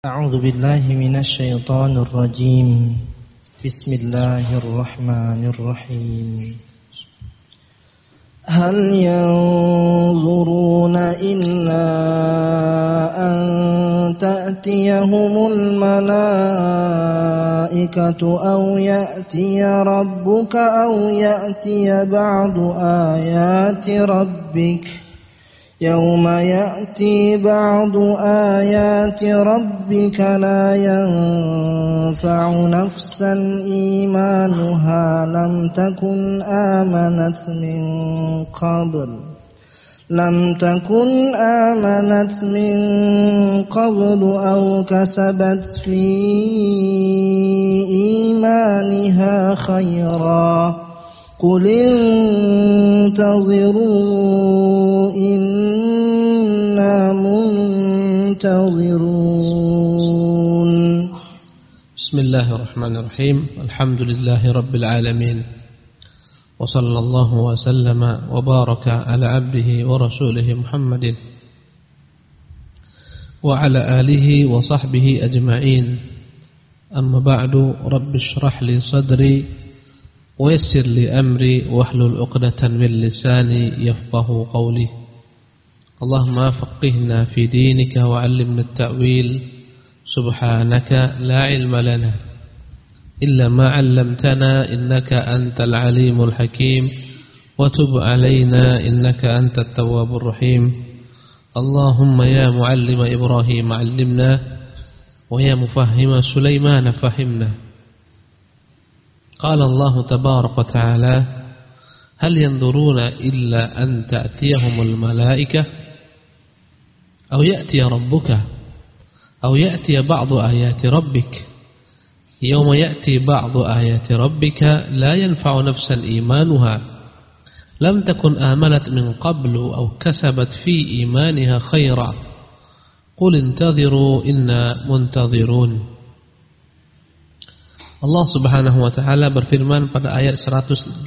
أعوذ بالله من الشيطان الرجيم. بسم الله الرحمن الرحيم. هل ينظرون إلا أن تأتيهم الملائكة أو يأتي ربك أو يأتي بعض آيات ربك يوم يأتي بعض آيات ربك لا ينفع نفسا إيمانها لم تكن آمنت من قبل أو كسبت في إيمانها خيرا قل انتظروا إنا منتظرون. بسم الله الرحمن الرحيم. الحمد لله رب العالمين، وصلى الله وسلم وبارك على عبده ورسوله محمد وعلى آله وصحبه أجمعين. أما بعد، رب اشرح لي صدري ويسر لي أمري واحلل عقدة من لساني يفقه قولي. اللهم فقهنا في دينك وعلمنا التأويل. سبحانك لا علم لنا إلا ما علمتنا إنك أنت العليم الحكيم، وتب علينا إنك أنت التواب الرحيم. اللهم يا معلم إبراهيم علمنا، ويا مفهم سليمان فهمنا. قال الله تبارك وتعالى: هل ينظرون إلا أن تأتيهم الملائكة أو يأتي ربك أو يأتي بعض آيات ربك يوم يأتي بعض آيات ربك لا ينفع نفسا إيمانها لم تكن آمنت من قبل أو كسبت في إيمانها خيرا قل انتظروا إنا منتظرون. Allah Subhanahu wa taala berfirman pada ayat 158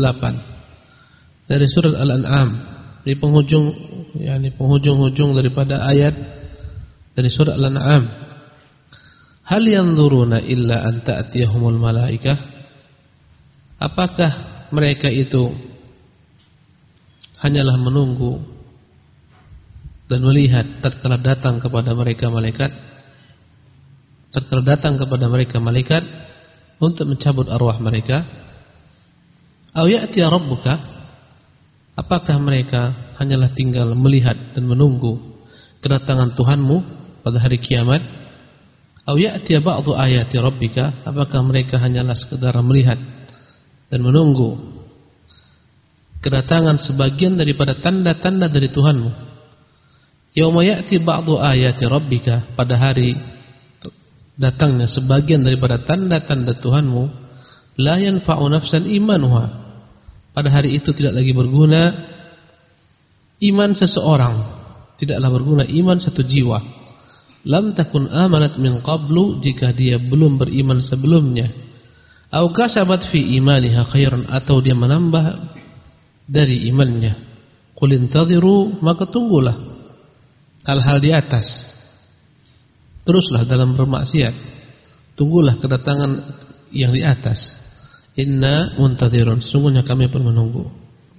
dari surat Al-An'am, di penghujung daripada ayat dari surat Al-An'am. Hal yanzuruna illa an ta'tiyahumul malaikah? Apakah mereka itu hanyalah menunggu dan melihat tatkala datang kepada mereka malaikat? Tatkala datang kepada mereka malaikat untuk mencabut arwah mereka. Au ya'ti rabbuka? Apakah mereka hanyalah tinggal melihat dan menunggu kedatangan Tuhanmu pada hari kiamat? Au ya'ti ba'du ayati rabbika? Apakah mereka hanyalah sekedar melihat dan menunggu kedatangan sebagian daripada tanda-tanda dari Tuhanmu? Yauma ya'ti ba'du ayati rabbika, pada hari datangnya sebagian daripada tanda-tanda Tuhanmu, la yanfa'u nafsan imanuha, pada hari itu tidak lagi berguna iman seseorang, tidaklah berguna iman satu jiwa. Lam takun amanat min qablu, jika dia belum beriman sebelumnya. Au kasabat fi imaniha khairan, atau dia menambah dari imannya. Qul intadhiru, maka tunggulah hal-hal di atas, teruslah dalam bermaksiat, tunggulah kedatangan yang di atas. Inna muntadhirun, sungguhnya kami pun menunggu.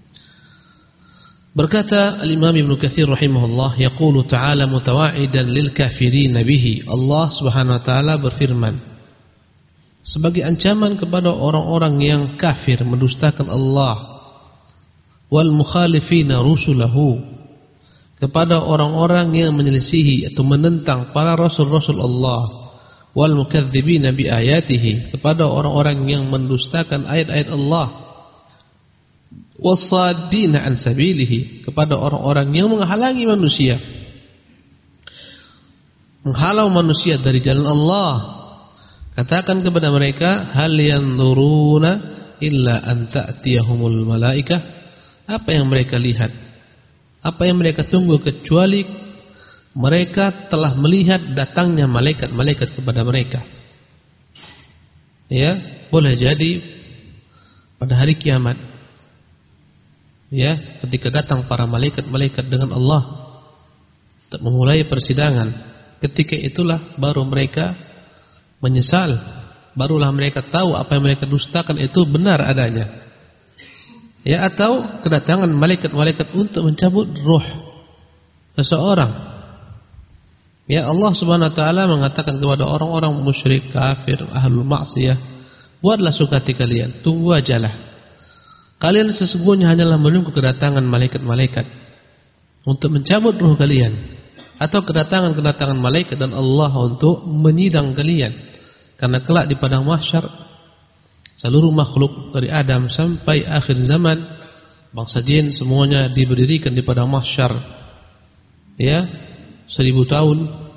Berkata Al-Imam Ibnu Katsir rahimahullah, yaqulu ta'ala mutawa'idan lil kafirin bihi. Allah Subhanahu wa taala berfirman sebagai ancaman kepada orang-orang yang kafir, mendustakan Allah, wal mukhalifina rusulahu, kepada orang-orang yang menyelisihi atau menentang para rasul-rasul Allah, wal mukadzibina bi ayatihi, kepada orang-orang yang mendustakan ayat-ayat Allah, wasaddina an sabilihi, kepada orang-orang yang menghalangi manusia, menghalau manusia dari jalan Allah. Katakan kepada mereka, hal yanzuruna illa an ta'tiyahumul malaikah? Apa yang mereka lihat, apa yang mereka tunggu, kecuali mereka telah melihat datangnya malaikat-malaikat kepada mereka. Ya, boleh jadi pada hari kiamat, ya, ketika datang para malaikat-malaikat dengan Allah memulai persidangan, ketika itulah baru mereka menyesal, barulah mereka tahu apa yang mereka dustakan itu benar adanya. Ya, atau kedatangan malaikat-malaikat untuk mencabut ruh seseorang. Ya, Allah Subhanahu wa taala mengatakan kepada orang-orang musyrik, kafir, ahlul maksiyah, buatlah suka hati kalian, tunggu ajalah. Kalian sesungguhnya hanyalah menunggu kedatangan malaikat-malaikat untuk mencabut ruh kalian, atau kedatangan malaikat dan Allah untuk menyidang kalian. Karena kelak di padang mahsyar seluruh makhluk dari Adam sampai akhir zaman, bangsa jin semuanya diberdirikan di padang mahsyar. Ya, 1000 tahun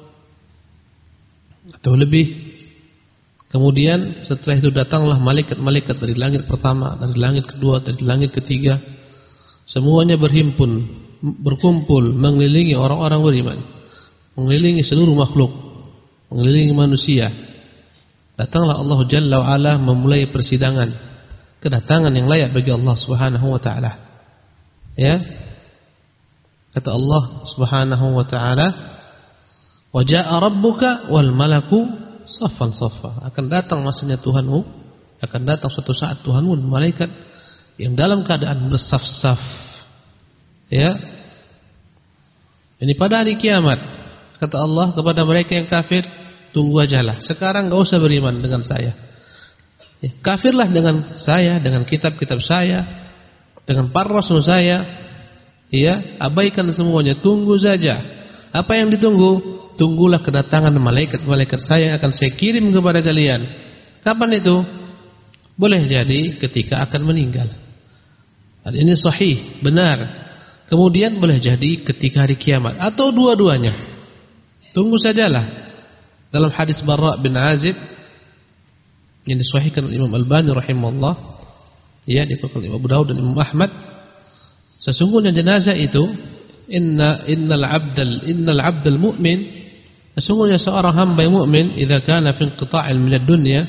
atau lebih. Kemudian setelah itu datanglah malaikat-malaikat dari langit pertama, dari langit kedua, dari langit ketiga. Semuanya berkumpul mengelilingi orang-orang beriman, mengelilingi seluruh makhluk, mengelilingi manusia. Datanglah Allah Jalla wa Ala memulai persidangan, kedatangan yang layak bagi Allah Subhanahu wa taala. Ya. Kata Allah Subhanahu wa taala, "Wa jaa'a rabbuka wal malaku saffan saffa." Akan datang masanya Tuhanmu, akan datang suatu saat Tuhanmu dan malaikat yang dalam keadaan bersaf-saf. Ya. Ini pada hari kiamat. Kata Allah kepada mereka yang kafir, tunggu ajalah. Sekarang enggak usah beriman dengan saya. Ya, kafirlah dengan saya, dengan kitab-kitab saya, dengan para rasul saya. Ya, abaikan semuanya, tunggu saja. Apa yang ditunggu? Tunggulah kedatangan malaikat-malaikat saya yang akan saya kirim kepada kalian. Kapan itu? Boleh jadi ketika akan meninggal. Hal ini sahih, benar. Kemudian boleh jadi ketika hari kiamat, atau dua-duanya. Tunggu sajalah. Dalam hadis Barra bin Azib yang disahihkan oleh Imam Albani rahimahullah, ya, dikutip oleh Abu Daud dan Imam Ahmad, sesungguhnya jenazah itu innal 'abdal mu'min, sesungguhnya seorang hamba yang mukmin idza kana fi inqita'il minad dunya,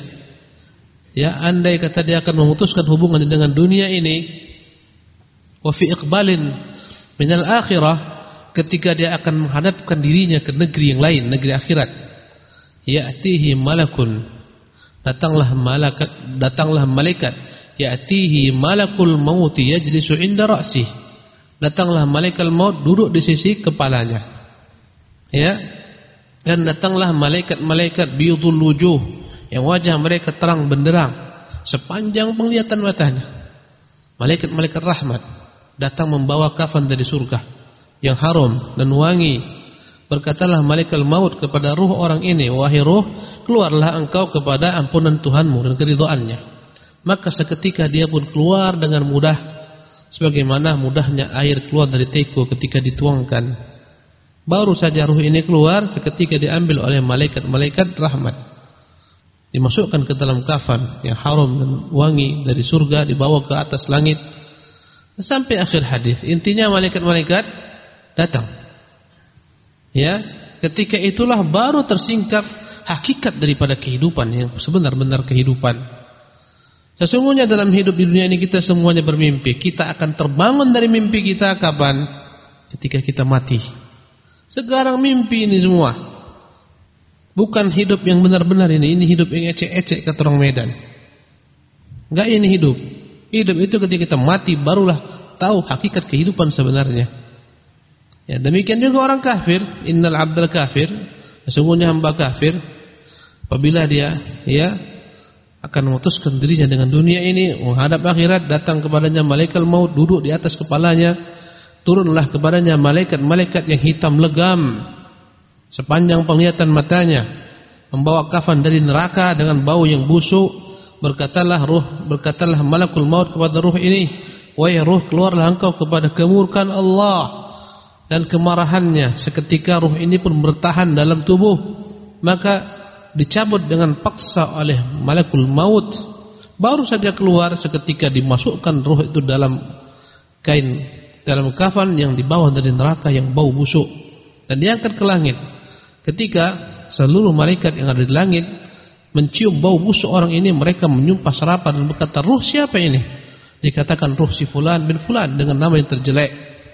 ya, andai kata dia akan memutuskan hubungan dengan dunia ini, wa fi iqbalin minal akhirah, ketika dia akan menghadapkan dirinya ke negeri yang lain, negeri akhirat, ya'tihi malakun, datanglah malaikat, ya'tihi malakul maut yajlisu 'inda ra'sih, datanglah malaikat maut duduk di sisi kepalanya. Ya, dan datanglah malaikat-malaikat biyudul wujuh, yang wajah mereka terang benderang sepanjang penglihatan matanya. Malaikat-malaikat rahmat datang membawa kafan dari surga yang harum dan wangi. Berkatalah malaikat maut kepada ruh orang ini, wahai ruh, keluarlah engkau kepada ampunan Tuhanmu dan keridhaannya. Maka seketika dia pun keluar dengan mudah, sebagaimana mudahnya air keluar dari teko ketika dituangkan. Baru saja ruh ini keluar, seketika diambil oleh malaikat-malaikat rahmat, dimasukkan ke dalam kafan yang harum dan wangi dari surga, dibawa ke atas langit sampai akhir hadis. Intinya malaikat-malaikat datang. Ya, ketika itulah baru tersingkap hakikat daripada kehidupan yang sebenar-benar kehidupan. Sesungguhnya dalam hidup di dunia ini kita semuanya bermimpi. Kita akan terbangun dari mimpi kita kapan? Ketika kita mati. Sekarang mimpi ini semua. Bukan hidup yang benar-benar ini hidup yang ecek-ecek kata orang Medan. Enggak, ini hidup. Hidup itu ketika kita mati barulah tahu hakikat kehidupan sebenarnya. Ya, demikian juga orang kafir, innal 'abdal kafir, sesungguhnya hamba kafir, apabila dia akan memutuskan dirinya dengan dunia ini, menghadap akhirat, datang kepadanya malaikat maut duduk di atas kepalanya, turunlah kepadanya malaikat-malaikat yang hitam legam sepanjang penglihatan matanya, membawa kafan dari neraka dengan bau yang busuk. Berkatalah malakul maut kepada ruh ini, wahai ruh, keluarlah engkau kepada kemurkaan Allah dan kemarahannya. Seketika ruh ini pun bertahan dalam tubuh, maka dicabut dengan paksa oleh malakul maut. Baru saja keluar, seketika dimasukkan ruh itu dalam kain, dalam kafan yang dibawa dari neraka yang bau busuk, dan diangkat ke langit. Ketika seluruh malaikat yang ada di langit mencium bau busuk orang ini, mereka menyumpah serapah dan berkata, ruh siapa ini? Dikatakan ruh si fulan bin fulan dengan nama yang terjelek.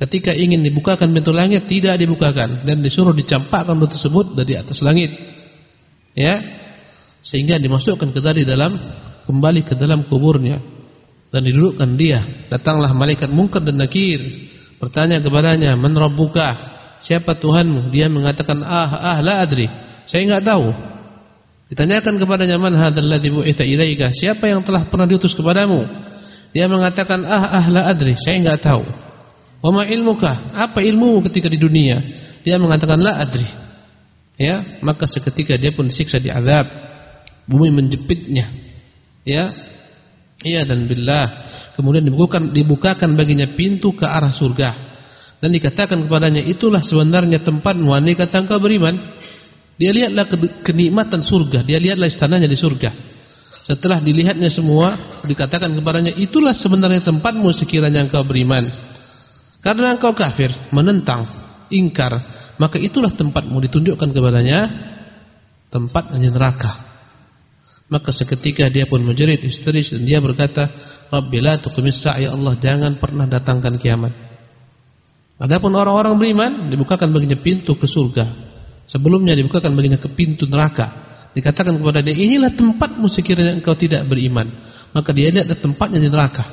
Ketika ingin dibukakan pintu langit, tidak dibukakan dan disuruh dicampakkan pintu tersebut dari atas langit. Ya. Sehingga dimasukkan kembali ke dalam kuburnya dan didudukkan dia. Datanglah malaikat Munkar dan Nakir, bertanya kepadanya, "Man rabbuka?" Siapa Tuhanmu? Dia mengatakan, la adri. Saya enggak tahu. Ditanyakan kepadanya, "Man hadzal ladzi bu'itsa ilaika?" Siapa yang telah pernah diutus kepadamu? Dia mengatakan, la adri. Saya enggak tahu. "Wa ma ilmuka?" Apa ilmumu ketika di dunia? Dia mengatakan, la adri. Ya, maka seketika dia pun disiksa, diazab. Bumi menjepitnya. Ya. Iya dan billah. Kemudian dibukakan baginya pintu ke arah surga. Dan dikatakan kepadanya, itulah sebenarnya tempatmu andai kata engkau beriman. Dia lihatlah kenikmatan surga, dia lihatlah istananya di surga. Setelah dilihatnya semua, dikatakan kepadanya, itulah sebenarnya tempatmu sekiranya engkau beriman. Karena engkau kafir, menentang, ingkar, maka itulah tempatmu. Ditunjukkan kepadanya tempat neraka. Maka seketika dia pun menjerit histeris dan dia berkata, "Rabbi la tuqimis sa'a, ya Allah, jangan pernah datangkan kiamat." Adapun orang-orang beriman dibukakan baginya pintu ke surga. Sebelumnya dibukakan baginya ke pintu neraka. Dikatakan kepada dia, "Inilah tempatmu sekiranya engkau tidak beriman." Maka dia lihat tempatnya di neraka.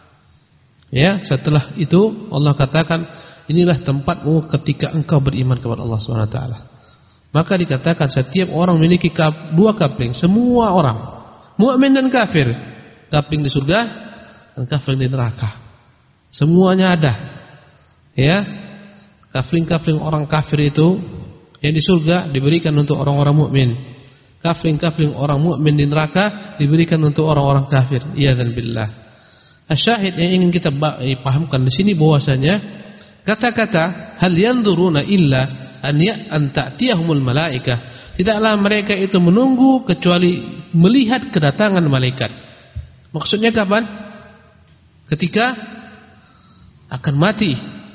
Ya, setelah itu Allah katakan, "Inilah tempatmu ketika engkau beriman kepada Allah Subhanahu wa taala." Maka dikatakan setiap orang memiliki dua kapling, semua orang, mukmin dan kafir, kapling di surga dan kapling di neraka. Semuanya ada. Ya. Kapling-kapling orang kafir itu yang di surga diberikan untuk orang-orang mukmin. Kapling-kapling orang mukmin di neraka diberikan untuk orang-orang kafir. Iya dan billah. Asyahid yang ingin kita pahamkan di sini bahwasanya kata-kata hal yanzuruna illa an ta'tiyahumul malaikah, tidaklah mereka itu menunggu kecuali melihat kedatangan malaikat. Maksudnya kapan? Ketika akan mati.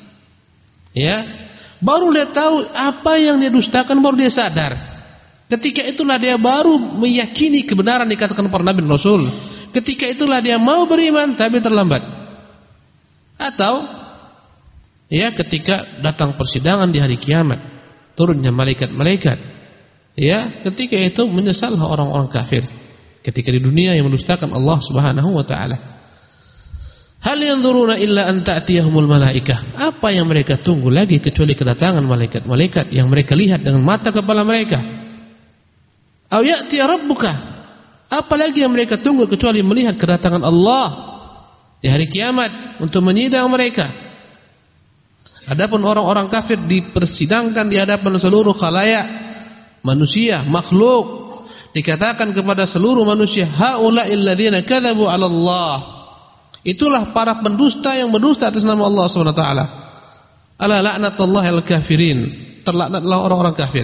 Ya, baru dia tahu apa yang dia dustakan, baru dia sadar. Ketika itulah dia baru meyakini kebenaran dikatakan para nabi dan rasul. Ketika itulah dia mau beriman tapi terlambat. Atau ya, ketika datang persidangan di hari kiamat, turunnya malaikat-malaikat. Ya, ketika itu menyesallah orang-orang kafir. Ketika di dunia yang mendustakan Allah Subhanahu wa taala. Hal yanzuruna illa an ta'tiyahumul malaikah. Apa yang mereka tunggu lagi kecuali kedatangan malaikat-malaikat yang mereka lihat dengan mata kepala mereka. Aw ya'ti rabbuka. Apalagi yang mereka tunggu kecuali melihat kedatangan Allah di hari kiamat untuk menyidang mereka. Adapun orang-orang kafir dipersidangkan di hadapan seluruh khalayak manusia, makhluk. Dikatakan kepada seluruh manusia, haula'il ladzina kadzabu 'ala Allah. Itulah para pendusta yang berdusta atas nama Allah Subhanahu wa taala. Ala la'natullahi al-kafirin. Terlaknatlah orang-orang kafir.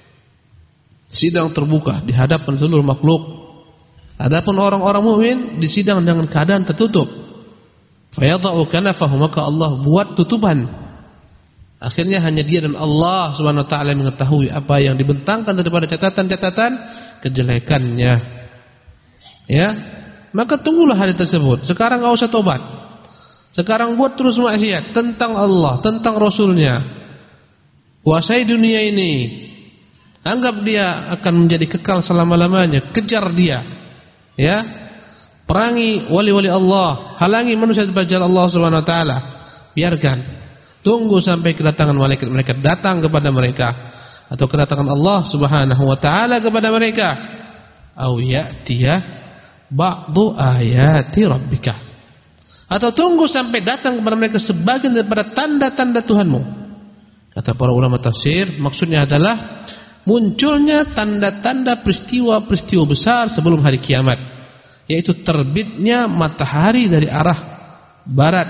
Sidang terbuka di hadapan seluruh makhluk. Adapun orang-orang mukmin disidang dengan keadaan tertutup. Fayadha'u kanafahu, maka Allah buat tutupan. Akhirnya hanya dia dan Allah Subhanahu wa taala mengetahui apa yang dibentangkan daripada catatan-catatan kejelekannya. Ya. Maka tunggulah hari tersebut. Sekarang enggak usah tobat. Sekarang buat terus maksiat tentang Allah, tentang Rasulnya. Kuasai dunia ini. Anggap dia akan menjadi kekal selama-lamanya. Kejar dia. Ya. Perangi wali-wali Allah, halangi manusia dari jalan Allah Subhanahu wa taala. Biarkan. Tunggu sampai kedatangan malaikat-malaikat datang kepada mereka atau kedatangan Allah Subhanahu wa taala kepada mereka. Au ya'tiya ba'du ayati rabbika. Atau tunggu sampai datang kepada mereka sebagian daripada tanda-tanda Tuhanmu. Kata para ulama tafsir, maksudnya adalah munculnya tanda-tanda peristiwa-peristiwa besar sebelum hari kiamat, yaitu terbitnya matahari dari arah barat.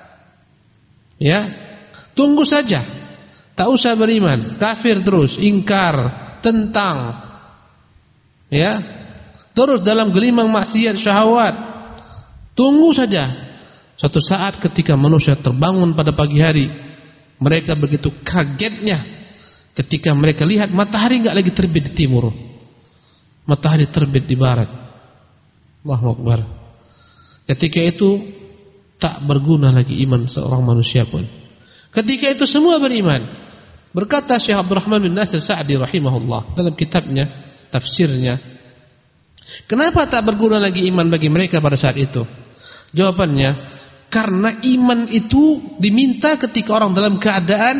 Ya, tunggu saja. Tak usah beriman, kafir terus, ingkar, tentang. Ya. Terus dalam gelimang maksiat syahwat. Tunggu saja. Suatu saat ketika manusia terbangun pada pagi hari, mereka begitu kagetnya ketika mereka lihat matahari enggak lagi terbit di timur. Matahari terbit di barat. Allahu Akbar. Ketika itu tak berguna lagi iman seorang manusia pun. Ketika itu semua beriman. Berkata Syekh Abdurrahman bin Nasir Sa'di rahimahullah dalam kitabnya, tafsirnya, kenapa tak berguna lagi iman bagi mereka pada saat itu? Jawabannya, karena iman itu diminta ketika orang dalam keadaan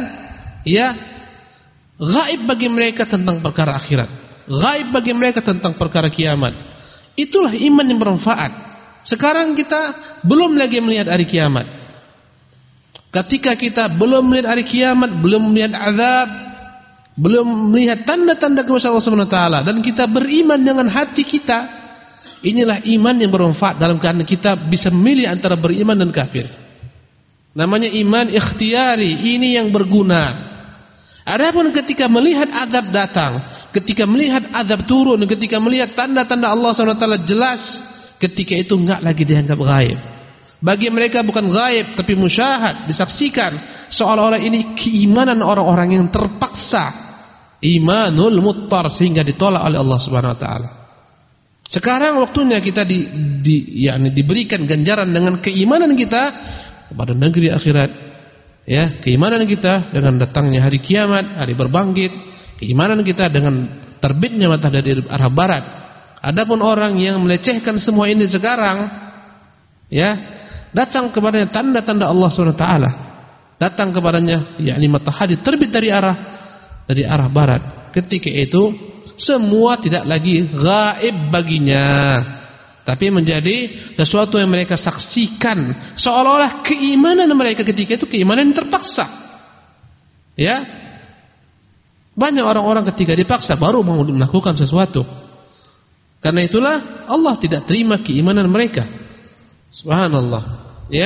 gaib bagi mereka tentang perkara akhirat, gaib bagi mereka tentang perkara kiamat. Itulah iman yang bermanfaat. Sekarang kita belum lagi melihat hari kiamat. Ketika kita belum melihat hari kiamat, belum melihat azab, belum melihat tanda-tanda kebesaran Allah Subhanahu wa taala, dan kita beriman dengan hati kita, inilah iman yang bermanfaat dalam keadaan kita bisa memilih antara beriman dan kafir. Namanya iman ikhtiyari, ini yang berguna. Adapun ketika melihat azab datang, ketika melihat azab turun, ketika melihat tanda-tanda Allah Subhanahu wa taala jelas, ketika itu enggak lagi dianggap gaib. Bagi mereka bukan gaib tapi musyahad, disaksikan, seolah-olah ini keimanan orang-orang yang terpaksa, imanul muttar, sehingga ditolak oleh Allah Subhanahu wa taala. Sekarang waktunya kita diberikan ganjaran dengan keimanan kita kepada negeri akhirat, keimanan kita dengan datangnya hari kiamat, hari berbangkit, keimanan kita dengan terbitnya matahari dari arah barat. Adapun orang yang melecehkan semua ini sekarang, datang kepadanya tanda-tanda Allah SWT, datang kepadanya matahari terbit dari arah barat. Ketika itu semua tidak lagi gaib baginya, tapi menjadi sesuatu yang mereka saksikan, seolah-olah keimanan mereka ketika itu keimanan yang terpaksa. Banyak orang-orang ketika dipaksa baru mau melakukan sesuatu. Karena itulah Allah tidak terima keimanan mereka. Subhanallah.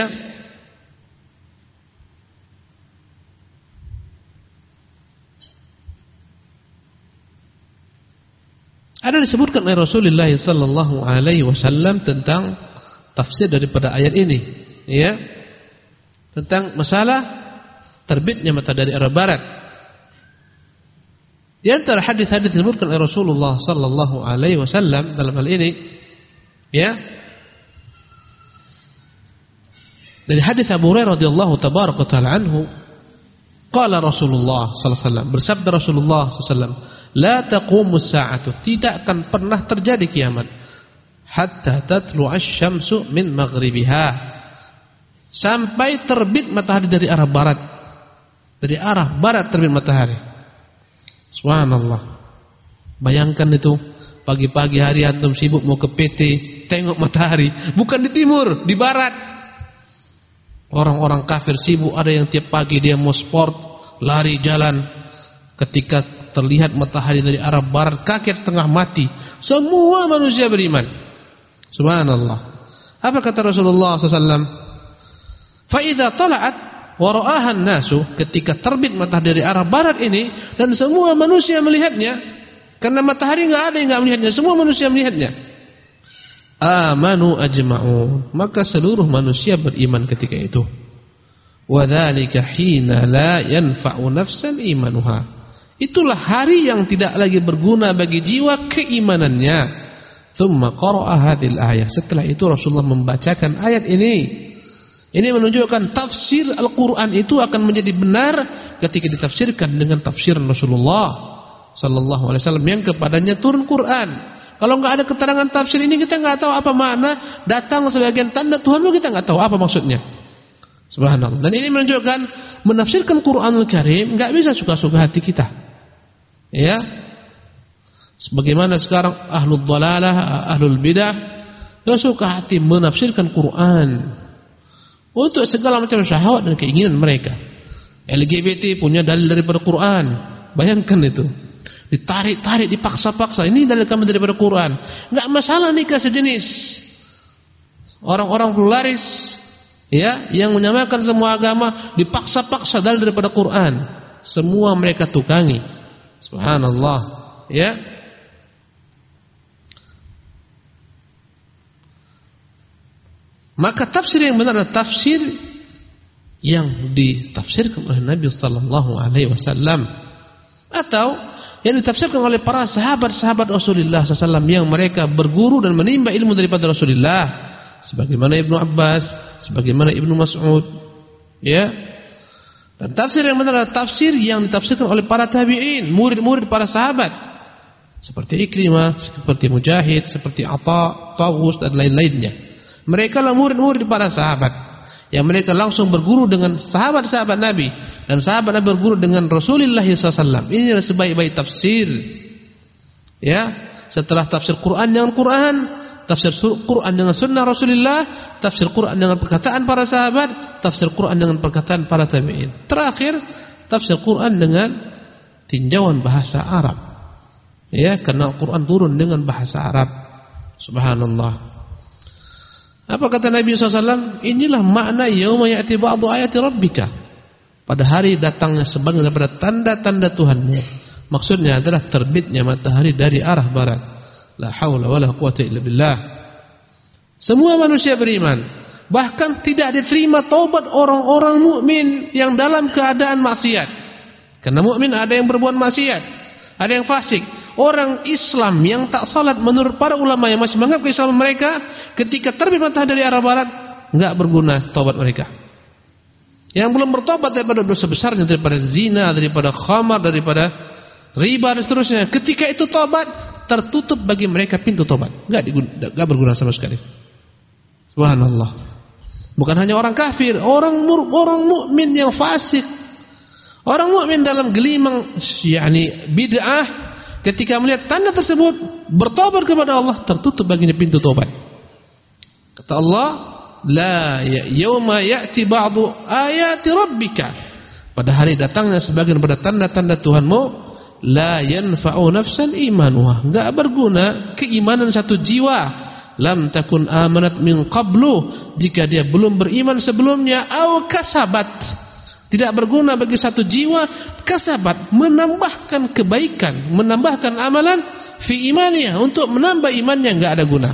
Ada disebutkan oleh Rasulullah sallallahu alaihi wasallam tentang tafsir daripada ayat ini, tentang masalah terbitnya matahari dari arah barat. Di antara hadis-hadis disebutkan oleh Rasulullah sallallahu alaihi wasallam dalam hal ini, dari hadis Abu Hurairah radhiyallahu tabaraka taala anhu, qala Rasulullah sallallahu alaihi wasallam, bersabda Rasulullah sallallahu alaihi wasallam, la taqumus sa'atu, tidak akan pernah terjadi kiamat, hatta tatlu'asy syamsu min maghribiha, sampai terbit matahari dari arah barat. Dari arah barat terbit matahari. Subhanallah. Bayangkan itu, pagi-pagi hari antum sibuk mau ke PT, tengok matahari, bukan di timur, di barat. Orang-orang kafir sibuk, ada yang tiap pagi dia mau sport, lari jalan. Ketika terlihat matahari dari arah barat, kaget setengah mati. Semua manusia beriman. Subhanallah. Apa kata Rasulullah SAW? Fa idza tala'at wa ra'aha an-nasu, ketika terbit matahari dari arah barat ini dan semua manusia melihatnya, karena matahari enggak ada yang enggak melihatnya, semua manusia melihatnya. Amanu ajma'un, maka seluruh manusia beriman ketika itu. Wa dzalika hina la yanfa'u nafsan imanuha. Itulah hari yang tidak lagi berguna bagi jiwa keimanannya. Tsumma qara'a hadhil ayah. Setelah itu Rasulullah membacakan ayat ini. Ini menunjukkan tafsir Al-Qur'an itu akan menjadi benar ketika ditafsirkan dengan tafsiran Rasulullah sallallahu alaihi wasallam yang kepadanya turun Quran. Kalau enggak ada keterangan tafsir ini, kita enggak tahu apa makna datang sebagian tanda Tuhanmu, kita enggak tahu apa maksudnya. Subhanallah. Dan ini menunjukkan menafsirkan Qur'anul Karim enggak bisa suka-suka hati kita. Sebagaimana sekarang ahlul dhalalah, ahlul bidah, dia suka hati menafsirkan Quran untuk segala macam syahwat dan keinginan mereka. LGBT punya dalil daripada Quran. Bayangkan itu. Ditarik-tarik, dipaksa-paksa. Ini dalil kami daripada Quran. Enggak masalah nikah sejenis. Orang-orang pluralis, yang menyamakan semua agama, dipaksa-paksa dalil daripada Quran. Semua mereka tukangi. Subhanallah. Maka tafsir yang benar adalah tafsir yang ditafsirkan oleh Nabi sallallahu alaihi wasallam, atau yang ditafsirkan oleh para sahabat-sahabat Rasulullah SAW yang mereka berguru dan menimba ilmu daripada Rasulullah, sebagaimana Ibnu Abbas, sebagaimana Ibnu Mas'ud, Dan tafsir yang benar adalah tafsir yang ditafsirkan oleh para tabi'in, murid-murid para sahabat. Seperti Ikrimah, seperti Mujahid, seperti Atha, Tawus dan lain-lainnya. Mereka lah murid-murid para sahabat yang mereka langsung berguru dengan sahabat-sahabat Nabi, dan sahabat Nabi berguru dengan Rasulullah SAW. Inilah sebaik-baik tafsir. Ya, setelah tafsir Quran dengan Quran, tafsir Quran dengan sunnah Rasulullah, tafsir Quran dengan perkataan para sahabat, tafsir Quran dengan perkataan para tabi'in. Terakhir, tafsir Quran dengan tinjauan bahasa Arab. Ya, karena Al-Quran turun dengan bahasa Arab. Subhanallah. Apa kata Nabi SAW? Inilah makna yauma ya'ti ba'du ayati rabbika. Pada hari datangnya sebagian daripada tanda-tanda Tuhanmu. Maksudnya adalah terbitnya matahari dari arah barat. La haula wala quwata illa billah. Semua manusia beriman. Bahkan tidak diterima taubat orang-orang mukmin yang dalam keadaan maksiat. Karena mukmin ada yang berbuat maksiat, ada yang fasik. Orang Islam yang tak salat menurut para ulama yang masih menganggap keislaman mereka, ketika terbit matahari dari arah barat, enggak berguna taubat mereka. Yang belum bertobat daripada dosa besarnya, daripada zina, daripada khamar, daripada riba dan seterusnya, ketika itu taubat, tertutup bagi mereka pintu taubat. Enggak berguna sama sekali. Subhanallah. Bukan hanya orang kafir, orang mukmin yang fasik, orang mukmin dalam gelimang yakni bid'ah, ketika melihat tanda tersebut bertobat kepada Allah, tertutup baginya pintu tobat. Kata Allah, la yauma ya'ti ba'du ayati rabbika. Pada hari datangnya sebagian pada tanda-tanda Tuhanmu, la yanfa'u nafsan imanuha. Enggak berguna keimanan satu jiwa. Lam takun amanat min qablu, jika dia belum beriman sebelumnya, au kasabat. Tidak berguna bagi satu jiwa kasabat, menambahkan kebaikan, menambahkan amalan fi imaniha, untuk menambah imannya enggak ada guna.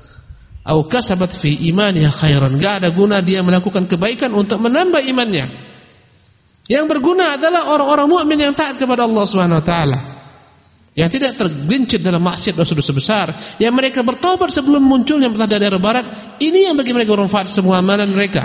Au kasabat fi imaniha khairan, enggak ada guna dia melakukan kebaikan untuk menambah imannya. Yang berguna adalah orang-orang mukmin yang taat kepada Allah Subhanahu wa taala, yang tidak tergelincir dalam maksiat dosa-dosa besar, yang mereka bertobat sebelum munculnya matahari dari arah barat. Ini yang bagi mereka bermanfaat, semua amalan mereka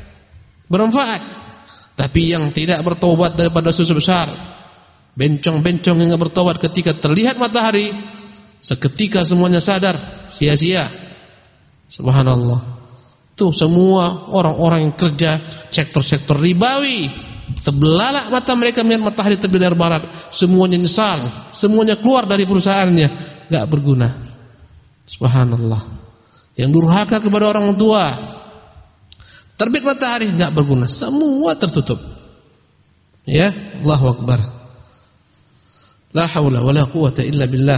bermanfaat. Tapi yang tidak bertobat daripada dosa besar, bencong-bencong yang tidak bertobat ketika terlihat matahari, seketika semuanya sadar, sia-sia. Subhanallah. Tuh semua orang-orang yang kerja sektor-sektor ribawi, terbelalak mata mereka melihat matahari terbit dari barat, semuanya nyesal, semuanya keluar dari perusahaannya, enggak berguna. Subhanallah. Yang durhaka kepada orang tua, terbit matahari enggak berguna, semua tertutup. Ya, Allahu Akbar. La haula wala quwata illa billah.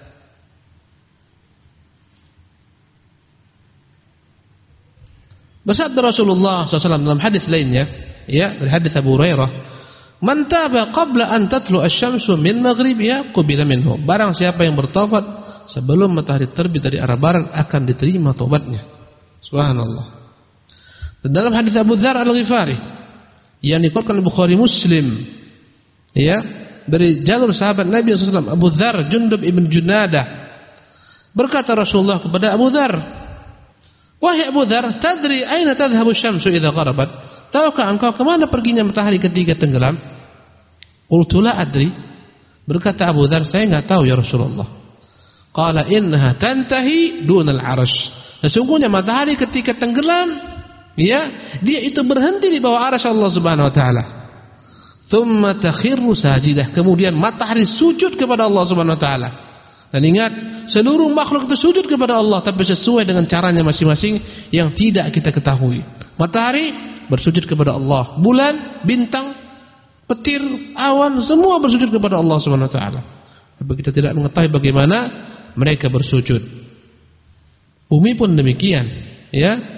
Bersabda Rasulullah SAW dalam hadis lainnya, ya, dari hadis Abu Hurairah, "Man taba qabla an tatlu asy-syamsu min maghribiha qubila minhu." Barang siapa yang bertobat sebelum matahari terbit dari arah barat, akan diterima tobatnya. Subhanallah. Dan dalam hadis Abu Dzar Al-Ghifari yang dikeluarkan Bukhari Muslim, ya, dari jalur sahabat Nabi SAW, Abu Dzar Jundub ibn Junadah, berkata Rasulullah kepada Abu Dzar, "Wahai Abu Dzar, tadri aina tadhhabu asy-syamsu idza gharabat?" Tahukah engkau kemana perginya matahari ketika tenggelam? Qultu la adri. Berkata Abu Dzar, saya enggak tahu ya Rasulullah. Qala innaha tantahi dunal 'arsy. Sesungguhnya matahari ketika tenggelam, ya, dia itu berhenti di bawah arsy Allah Subhanahu wa taala. Tsumma takhirru sajidah. Kemudian matahari sujud kepada Allah Subhanahu wa taala. Dan ingat, seluruh makhluk itu sujud kepada Allah, tapi sesuai dengan caranya masing-masing yang tidak kita ketahui. Matahari bersujud kepada Allah, bulan, bintang, petir, awan, semua bersujud kepada Allah Subhanahu wa taala. Tapi kita tidak mengetahui bagaimana mereka bersujud. Bumi pun demikian, ya.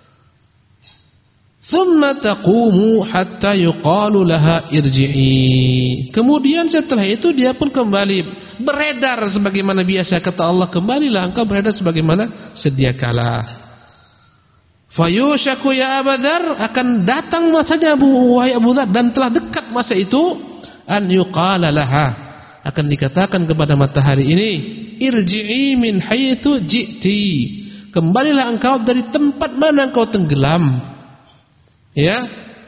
Thumma taqumu hatta yuqalu laha irji'i. Kemudian setelah itu dia pun kembali beredar sebagaimana biasa. Kata Allah, kembalilah engkau beredar sebagaimana sedia kala. Fayushaku ya Abu Dzar, akan datang masanya wahai Abu Dzar, dan telah dekat masa itu, an yuqala laha, akan dikatakan kepada matahari ini, irji'i min haitsu ji'ti. Kembalilah engkau dari tempat mana engkau tenggelam. Ya,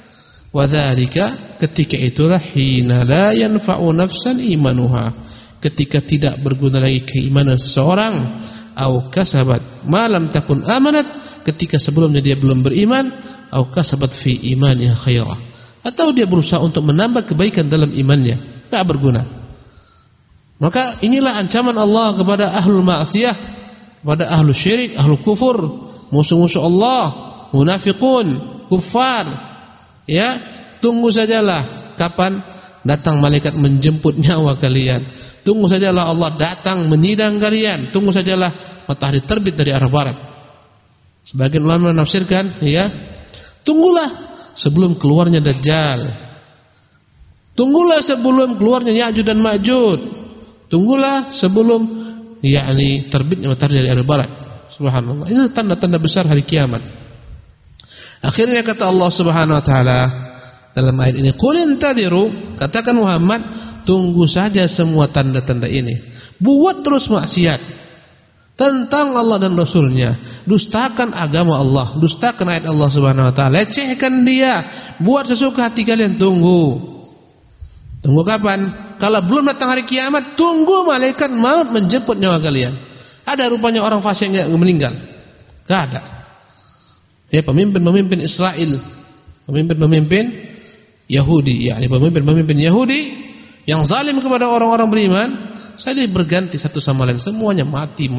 Wa dzalika, ketika itulah hina la yanfa'u nafsan imanuha, ketika tidak berguna lagi keimanan seseorang, au kasabat ma lam takun amanat, ketika sebelumnya dia belum beriman, au kasabat fi imaniha khaira, atau dia berusaha untuk menambah kebaikan dalam imannya, enggak berguna. Maka inilah ancaman Allah kepada ahlul ma'siyah, kepada ahlul syirik, ahlul kufur, musuh-musuh Allah, munafiqun, kuffar. Ya, tunggu sajalah kapan datang malaikat menjemput nyawa kalian. Tunggu sajalah Allah datang menyidang kalian. Tunggu sajalah matahari terbit dari arah barat. Sebagian ulama menafsirkan, ya, tunggulah sebelum keluarnya Dajjal. Tunggulah sebelum keluarnya Ya'juj dan Ma'juj. Tunggulah sebelum terbitnya matahari dari arah barat. Subhanallah. Itu tanda-tanda besar hari kiamat. Akhirnya kata Allah Subhanahu wa taala dalam ayat ini, qul intadiru, katakan Muhammad, tunggu saja semua tanda-tanda ini. Buat terus maksiat tentang Allah dan Rasulnya, dustakan agama Allah, dustakan ayat Allah Subhanahu wa taala, lecehkan dia, buat sesuka hati kalian. Tunggu kapan? Kalau belum datang hari kiamat, tunggu malaikat maut menjemput nyawa kalian. Ada rupanya orang fasik yang meninggal? Enggak ada. Ya, pemimpin Israel, pemimpin Yahudi, yakni pemimpin Yahudi yang zalim kepada orang-orang beriman, saja berganti satu sama lain, semuanya mati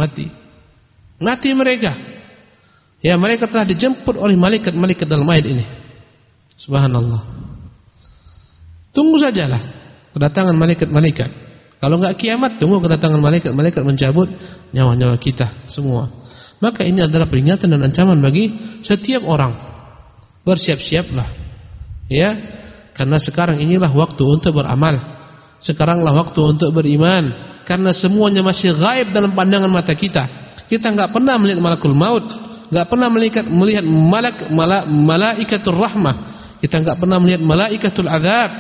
mereka. Ya, mereka telah dijemput oleh malaikat dalam ayat ini. Subhanallah. Tunggu sajalah kedatangan malaikat. Kalau enggak kiamat, tunggu kedatangan malaikat mencabut nyawa-nyawa kita semua. Maka ini adalah peringatan dan ancaman bagi setiap orang. Bersiap-siaplah, ya, karena sekarang inilah waktu untuk beramal. Sekaranglah waktu untuk beriman, karena semuanya masih gaib dalam pandangan mata kita. Kita enggak pernah melihat malakul maut, enggak pernah melihat malaikatul rahmah. Kita enggak pernah melihat malaikatul azab.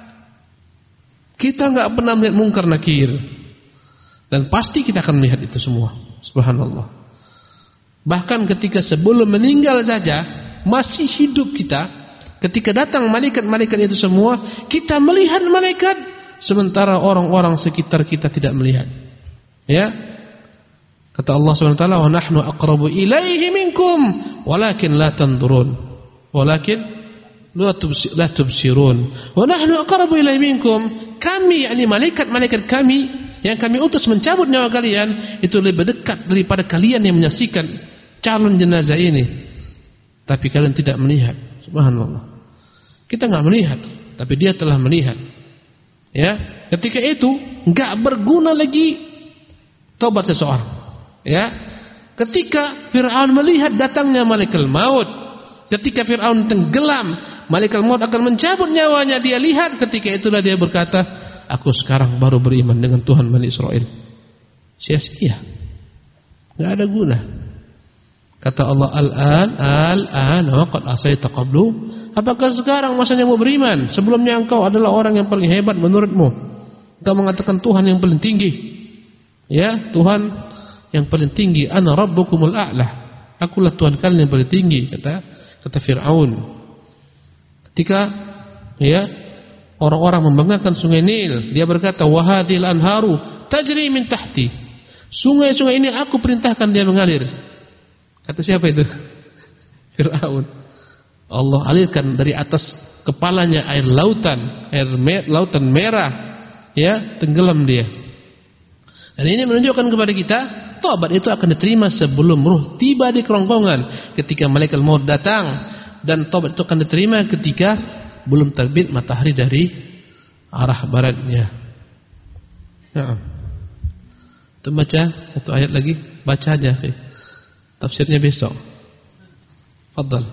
Kita enggak pernah melihat mungkar nakir. Dan pasti kita akan melihat itu semua. Subhanallah. Bahkan ketika sebelum meninggal saja, masih hidup kita, ketika datang malaikat itu semua, kita melihat malaikat, sementara orang-orang sekitar kita tidak melihat. Ya, kata Allah SWT, wa nahnu aqrabu ilaihi minkum walakin la tanzurun, walakin la tubsirun. Wa nahnu aqrabu ilaihi minkum, kami, yakni malaikat kami yang kami utus mencabut nyawa kalian, itu lebih dekat daripada kalian yang menyaksikan calon jenazah ini, tapi kalian tidak melihat. Subhanallah. Kita enggak melihat, tapi dia telah melihat. Ya, ketika itu enggak berguna lagi tobat seseorang. Ya, ketika Fir'aun melihat datangnya malaikat maut, ketika Fir'aun tenggelam, malaikat maut akan mencabut nyawanya, dia lihat, ketika itulah dia berkata, aku sekarang baru beriman dengan Tuhan Bani Israel. Sia-sia, enggak ada guna. Kata Allah, al-an wa qad asaita qablu. Apakah sekarang masanya mau beriman? Sebelumnya engkau adalah orang yang paling hebat menurutmu. Engkau mengatakan Tuhan yang paling tinggi. Ya, Tuhan yang paling tinggi. Ana rabbukumul a'la. Akulah Tuhan kalian yang paling tinggi, kata Fir'aun. Ketika orang-orang membanggakan sungai Nil, dia berkata, wa hadhil anharu tajri min tahti. Sungai-sungai ini aku perintahkan dia mengalir. Kata siapa itu? Fir'aun. Allah alirkan dari atas kepalanya air lautan merah, ya, tenggelam dia. Dan ini menunjukkan kepada kita, tobat itu akan diterima sebelum ruh tiba di kerongkongan, ketika malaikat maut datang, dan tobat itu akan diterima ketika belum terbit matahari dari arah baratnya. Ya. Itu baca satu ayat lagi, baca aja. Tafsirnya besok. Fadhal.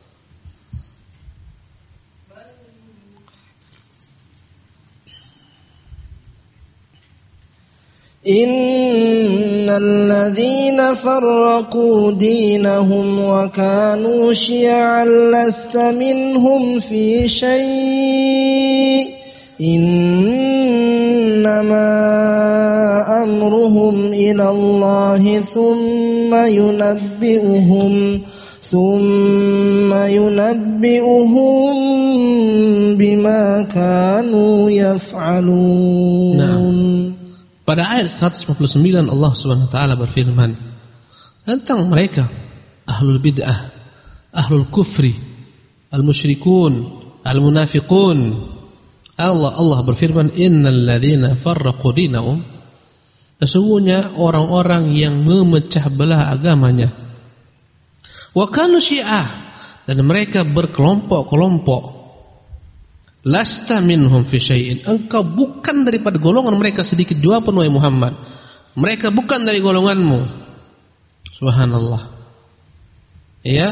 Innal ladzina farraqu dinahum wa kanu syi'an lasta minhum fi syai'. Innama amruhum ila Allah thumma thumma yunabbi'uhum bima kanu yaf'alun. Nah, pada ayat 159 Allah Subhanahu wa taala berfirman tentang mereka ahlul bid'ah, ahlul kufri, al-musyrikun, al-munafiqun. Allah berfirman, innal ladzina farraqu dinahum, sesungguhnya orang-orang yang memecah belah agamanya, wa kanu syi'ah, dan mereka berkelompok-kelompok. Lasta minhum fi syai'in, engkau bukan daripada golongan mereka sedikit jua pun wahai Muhammad. Mereka bukan dari golonganmu. Subhanallah. Ya.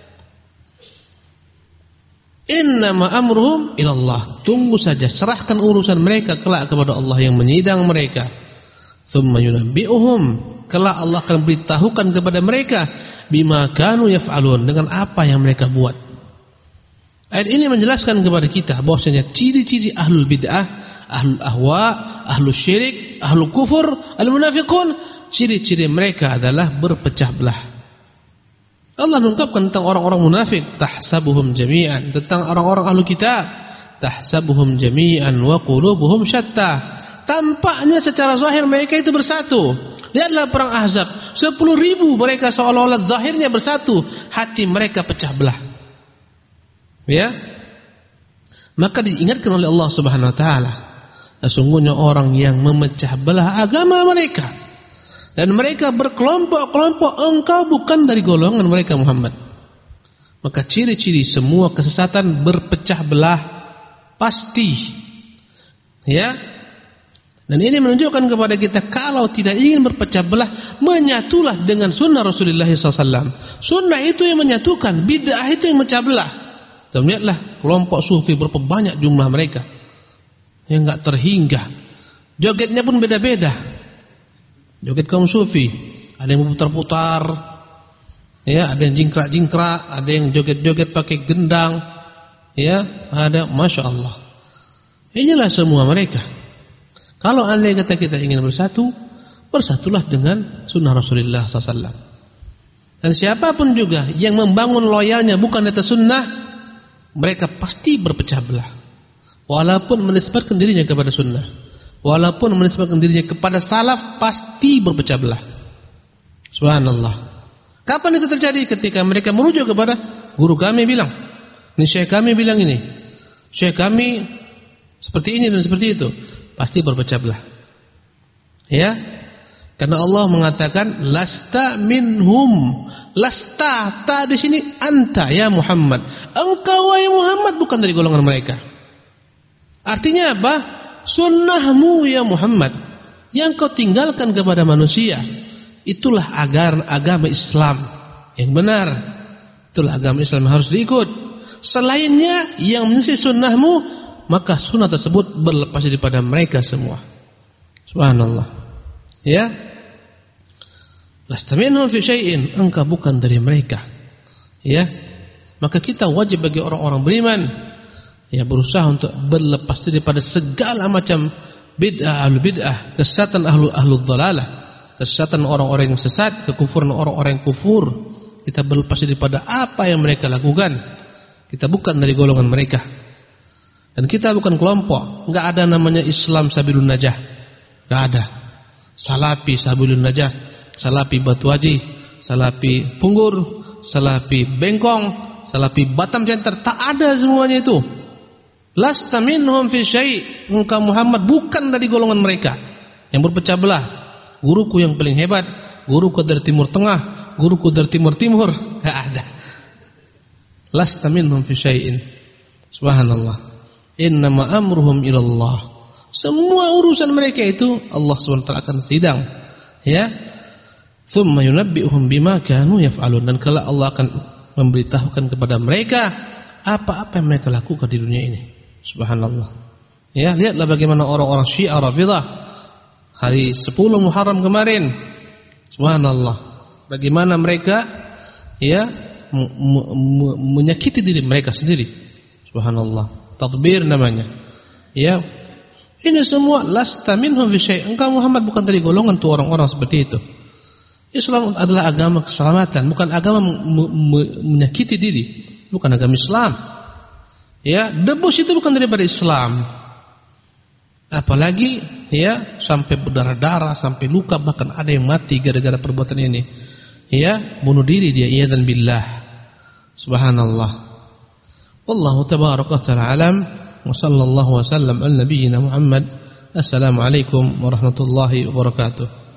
Innama amruhum ilallah, tunggu saja, serahkan urusan mereka kelak kepada Allah yang menyidang mereka. Tsumma yunabbi'uhum, kelak Allah akan beritahukan kepada mereka bima kanu yaf'alun, dengan apa yang mereka buat. Ayat ini menjelaskan kepada kita bahwasanya ciri-ciri ahlul bid'ah, ahlul ahwa, ahlul syirik, ahlul kufur, al-munafiqun, ciri-ciri mereka adalah berpecah belah. Allah mengungkapkan tentang orang-orang munafik, tahsabuhum jami'an, tentang orang-orang ahlu kitab, tahsabuhum jami'an wa qulubuhum syatta. Tampaknya secara zahir mereka itu bersatu. Lihatlah perang Ahzab, 10.000 mereka seolah-olah zahirnya bersatu, hati mereka pecah belah. Ya, maka diingatkan oleh Allah Subhanahu wa taala, sesungguhnya orang yang memecah belah agama mereka dan mereka berkelompok-kelompok, engkau bukan dari golongan mereka Muhammad. Maka ciri-ciri semua kesesatan berpecah belah pasti. Ya. Dan ini menunjukkan kepada kita kalau tidak ingin berpecah belah, menyatulah dengan sunnah Rasulullah SAW. Sunnah itu yang menyatukan, bid'ah itu yang memecah belah. Dan lihatlah kelompok sufi berapa banyak jumlah mereka yang enggak terhingga. Jogetnya pun beda-beda. Joget kaum sufi, ada yang putar-putar, ya, ada yang jingkrak-jingkrak, ada yang joget-joget pakai gendang, ya, ada, masya Allah. Inilah semua mereka. Kalau andai kata kita ingin bersatu, bersatulah dengan sunnah Rasulullah SAW. Dan siapapun juga yang membangun loyalnya bukan atas sunnah, mereka pasti berpecah belah. Walaupun menisbatkan dirinya kepada sunnah, walaupun menisbatkan dirinya kepada salaf, pasti berpecah belah. Subhanallah. Kapan itu terjadi? Ketika mereka merujuk kepada guru kami bilang, ini syekh kami bilang ini, syekh kami seperti ini dan seperti itu, pasti berpecah belah. Ya, karena Allah mengatakan lasta minhum. Lasta, ta di sini anta ya Muhammad. Engkau wahai Muhammad bukan dari golongan mereka. Artinya apa? Sunnahmu ya Muhammad yang kau tinggalkan kepada manusia, itulah agama Islam yang benar. Itulah agama Islam yang harus diikut. Selainnya yang menyelisih sunnahmu, maka sunnah tersebut berlepas daripada mereka semua. Subhanallah. Ya. Lasta minhum fi syai'in, engkau bukan dari mereka. Ya. Maka kita wajib bagi orang-orang beriman, ya, berusaha untuk berlepas daripada segala macam bid'ah, al-bid'ah, kesesatan ahlul dhalalah, kesesatan orang-orang yang sesat, kekufuran orang-orang yang kufur. Kita berlepas daripada apa yang mereka lakukan. Kita bukan dari golongan mereka. Dan kita bukan kelompok. Enggak ada namanya Islam Sabilun Najah. Enggak ada. Salafi Sabilun Najah, Salafi Batu Haji, Salafi Punggur, Salafi Bengkong, Salafi Batam Center, tak ada semuanya itu. Lasta minhum fi syai', engkau Muhammad bukan dari golongan mereka yang berpecah belah. Guruku yang paling hebat, guruku dari Timur Tengah, guruku dari Timur Timur, enggak ada. Lasta minhum fi syai'in. Subhanallah. Innama amruhum ilallah. Semua urusan mereka itu Allah SWT akan sidang. Ya. Tsumma yunabbi'uhum bima kanu yaf'alun, dan kelak Allah akan memberitahukan kepada mereka apa-apa yang mereka lakukan di dunia ini. Subhanallah. Ya, lihatlah bagaimana orang-orang Syiah Rafidah hari 10 Muharram kemarin. Subhanallah. Bagaimana mereka ya menyakiti diri mereka sendiri. Subhanallah. Tadbir namanya. Ya. Ini semua lasta minhum fi syai'. Engkau Muhammad bukan dari golongan tuh orang-orang seperti itu. Islam adalah agama keselamatan, bukan agama menyakiti diri, bukan agama Islam. Ya, debus itu bukan daripada Islam. Apalagi ya sampai berdarah-darah, sampai luka, bahkan ada yang mati gara-gara perbuatan ini. Ya, bunuh diri dia, iyadzan billah. Subhanallah. Wallahu tabaraka wa ta'ala alam, wa sallallahu wa sallam ala nabiyyina Muhammad. Assalamualaikum warahmatullahi wabarakatuh.